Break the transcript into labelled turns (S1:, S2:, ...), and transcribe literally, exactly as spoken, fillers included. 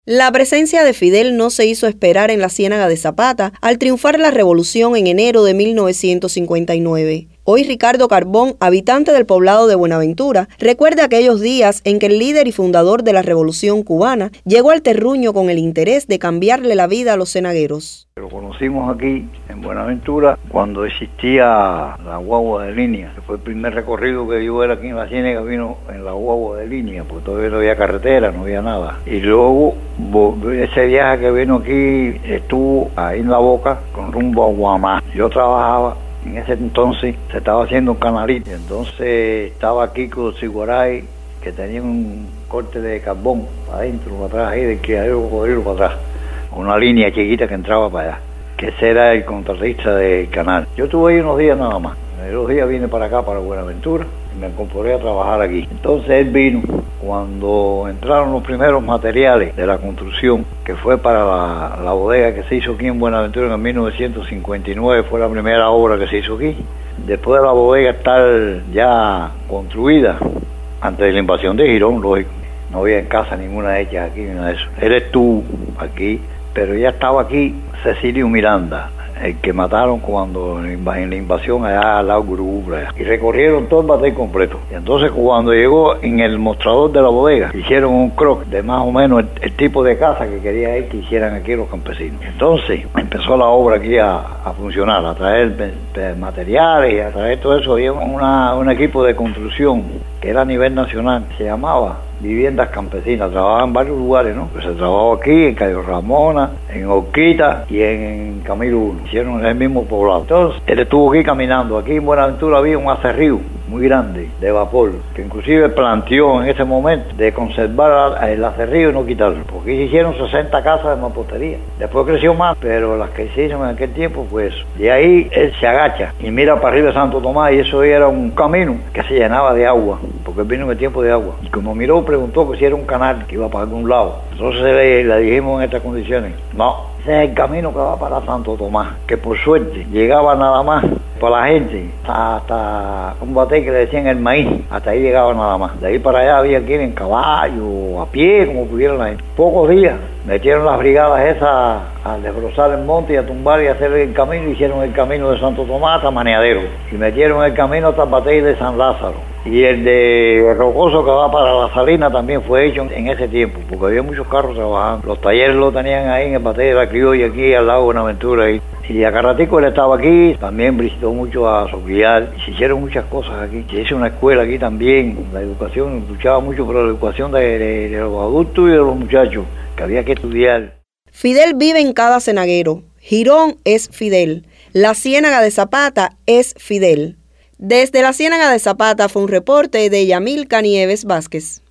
S1: La presencia de Fidel no se hizo esperar en la Ciénaga de Zapata al triunfar la revolución en enero de mil novecientos cincuenta y nueve. Hoy Ricardo Carbón, habitante del poblado de Buenaventura, recuerda aquellos días en que el líder y fundador de la Revolución Cubana llegó al terruño con el interés de cambiarle la vida a los cenagueros.
S2: Lo conocimos aquí en Buenaventura cuando existía la guagua de línea. Fue el primer recorrido que yo era aquí en la Ciénaga, vino en la guagua de línea, porque todavía no había carretera, no había nada. Y luego ese viaje que vino aquí estuvo ahí en La Boca con rumbo a Guamá. Yo trabajaba. En ese entonces se estaba haciendo un canalito, entonces estaba aquí con Siguaray, que tenía un corte de carbón para adentro, para atrás, ahí del criadero cocodrilo para atrás, una línea chiquita que entraba para allá, que ese era el contratista del canal. Yo estuve ahí unos días nada más, en los días vine para acá, para Buenaventura, y me incorporé a trabajar aquí. Entonces él vino cuando entraron los primeros materiales de la construcción, que fue para la, la bodega que se hizo aquí en Buenaventura en mil novecientos cincuenta y nueve, fue la primera obra que se hizo aquí. Después de la bodega estar ya construida, antes de la invasión de Girón, lógico, no había en casa ninguna de ellas aquí, ni nada de eso. Él estuvo aquí, pero ya estaba aquí Cecilio Miranda, el que mataron cuando en la invasión allá al lado Gurú, y recorrieron todo el batey completo. Y entonces cuando llegó en el mostrador de la bodega, hicieron un croc de más o menos el, el tipo de casa que quería él que hicieran aquí los campesinos. Entonces empezó la obra aquí a, a funcionar, a traer materiales, a traer todo eso. Había una, un equipo de construcción que era a nivel nacional, se llamaba Viviendas Campesinas, trabajaba en varios lugares, ¿no? Pues se trabajó aquí, en Cayo Ramona, en Orquita y en Camilo uno, hicieron en el mismo poblado. Entonces, él estuvo aquí caminando, aquí en Buenaventura había un acerrío muy grande de vapor, que inclusive planteó en ese momento de conservar el acerrío y no quitarlo, porque se hicieron sesenta casas de mampostería. Después creció más, pero las que se hicieron en aquel tiempo fue eso. Y ahí él se agacha y mira para arriba de Santo Tomás, y eso era un camino que se llenaba de agua, porque él vino en el tiempo de agua. Y como miró, preguntó que si era un canal que iba para algún lado. Entonces le, le dijimos en estas condiciones: no, ese es el camino que va para Santo Tomás, que por suerte llegaba nada más para la gente hasta un batey que le decían el maíz, hasta ahí llegaba nada más. De ahí para allá había que ir en caballo, a pie, como pudieran la gente. Pocos días metieron las brigadas esas a desbrozar el monte y a tumbar y a hacer el camino. Hicieron el camino de Santo Tomás hasta Maneadero y metieron el camino hasta el batey de San Lázaro. Y el de Rocoso, que va para la Salina, también fue hecho en ese tiempo, porque había muchos carros trabajando. Los talleres lo tenían ahí en el batey de la Criolla, aquí al lado de Buenaventura. Ahí. Y a Carratico él estaba aquí, también visitó mucho a Soquial, y se hicieron muchas cosas aquí. Se hizo una escuela aquí también, la educación, luchaba mucho por la educación de, de, de los adultos y de los muchachos, que había que estudiar.
S1: Fidel vive en cada cenaguero. Girón es Fidel. La Ciénaga de Zapata es Fidel. Desde la Ciénaga de Zapata fue un reporte de Yamilca Nieves Vázquez.